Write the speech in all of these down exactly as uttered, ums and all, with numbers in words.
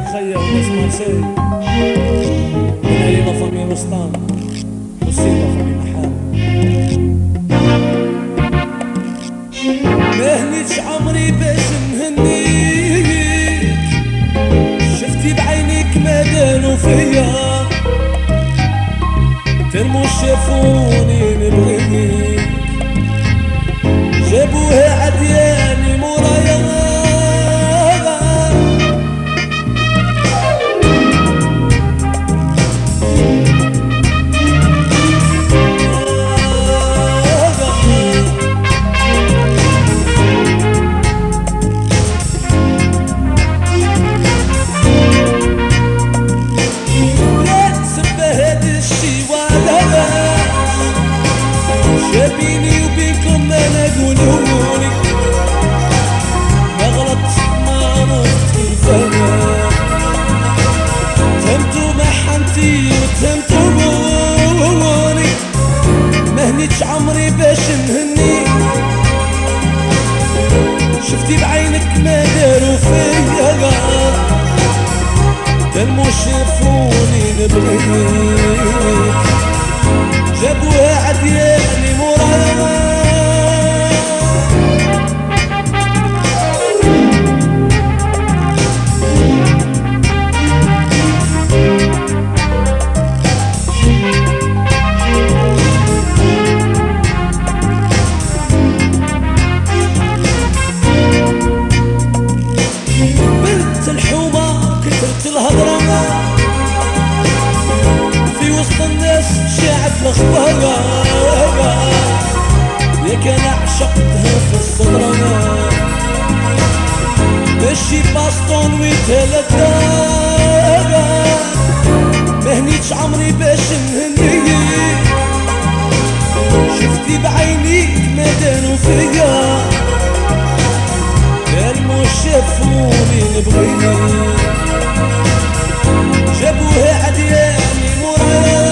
خيا وناس مارسيل من علينا فامي وسطان مصيبة فامي محام. ما هنيتش عمري باش نهنيك، شفتي بعينيك ما دانو فيا، ترمو شافوني نبغيك، جابوها عدياني مورايا. بيني وبينكم انا قولولي ما غلطت ما عرفت الفرق، تهمتو محنتي وتهمتوني، ما هنيتش عمري باش نهني، شفتي بعينك ما داروا فيا، تلمو شافوني نبغيك، جابوها عدياني مورايا. بنت الحومة كثرت الهضرة في وسط الناس شاعت الأخبار، ياك أنا عشقتها في الصدرة، ماشي باستون وثلاثة، ما هنيتش عمري باش نهنيك، شفتي بعينيك ما دانو فيا، كلمو شافوني نبغيك، جابوها عدياني مورايا.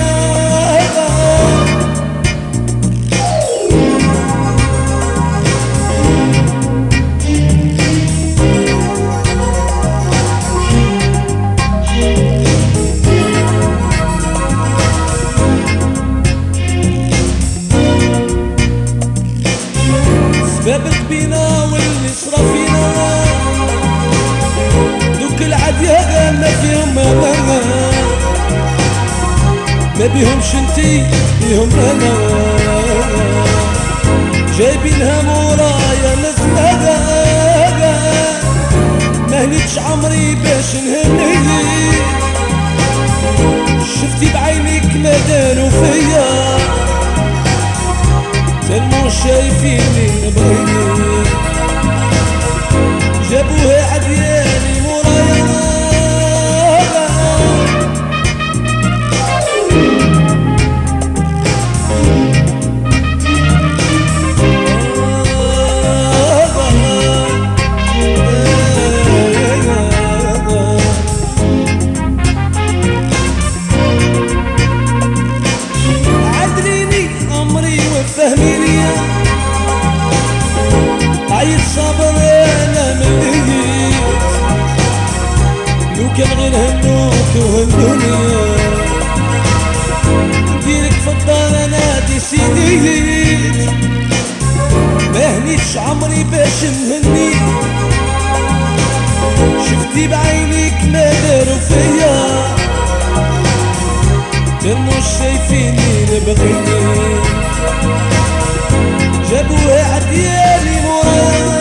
سبابك بينا واللي صرا فينا، دوك العديا ما فيهم انا، ما بيهمش انتي بيهم انا، جايبينها مورايا نزلها، ما هنيتش عمري باش نهنيك، شفتي بعينيك ما داروا فيا، تنمو شايفيني نبغيك، جابوها عدياني مورايا. فهميني عيد صبر انا مليت، لو كان غير هنوك وهندوني، نديرك في الدار انا دي سيديت، ما هنيتش عمري باش نهني، شفتي بعينيك ما داروا فيا، تنمو شايفيني نبغيني، جابوها عدياني مورايا.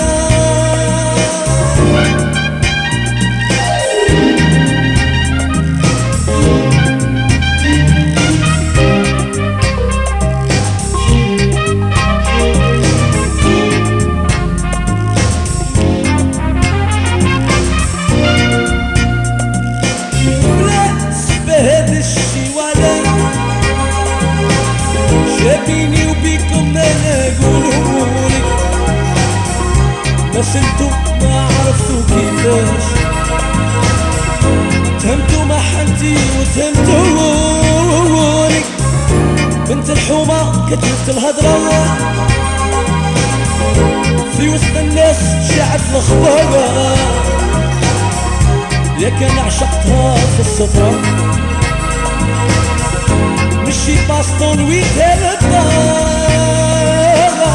بلاش بهذا الشي ولا جابيني وبيكم انا قولولي، بس انتو ما عرفتو كيفاش، تهمتو محنتي وتهمتوني، بنت الحومة كترت الهضرة في وسط الناس شاعت الأخبار، يا كان عشقتها في السطرة مشي باسطون ويدها الدار.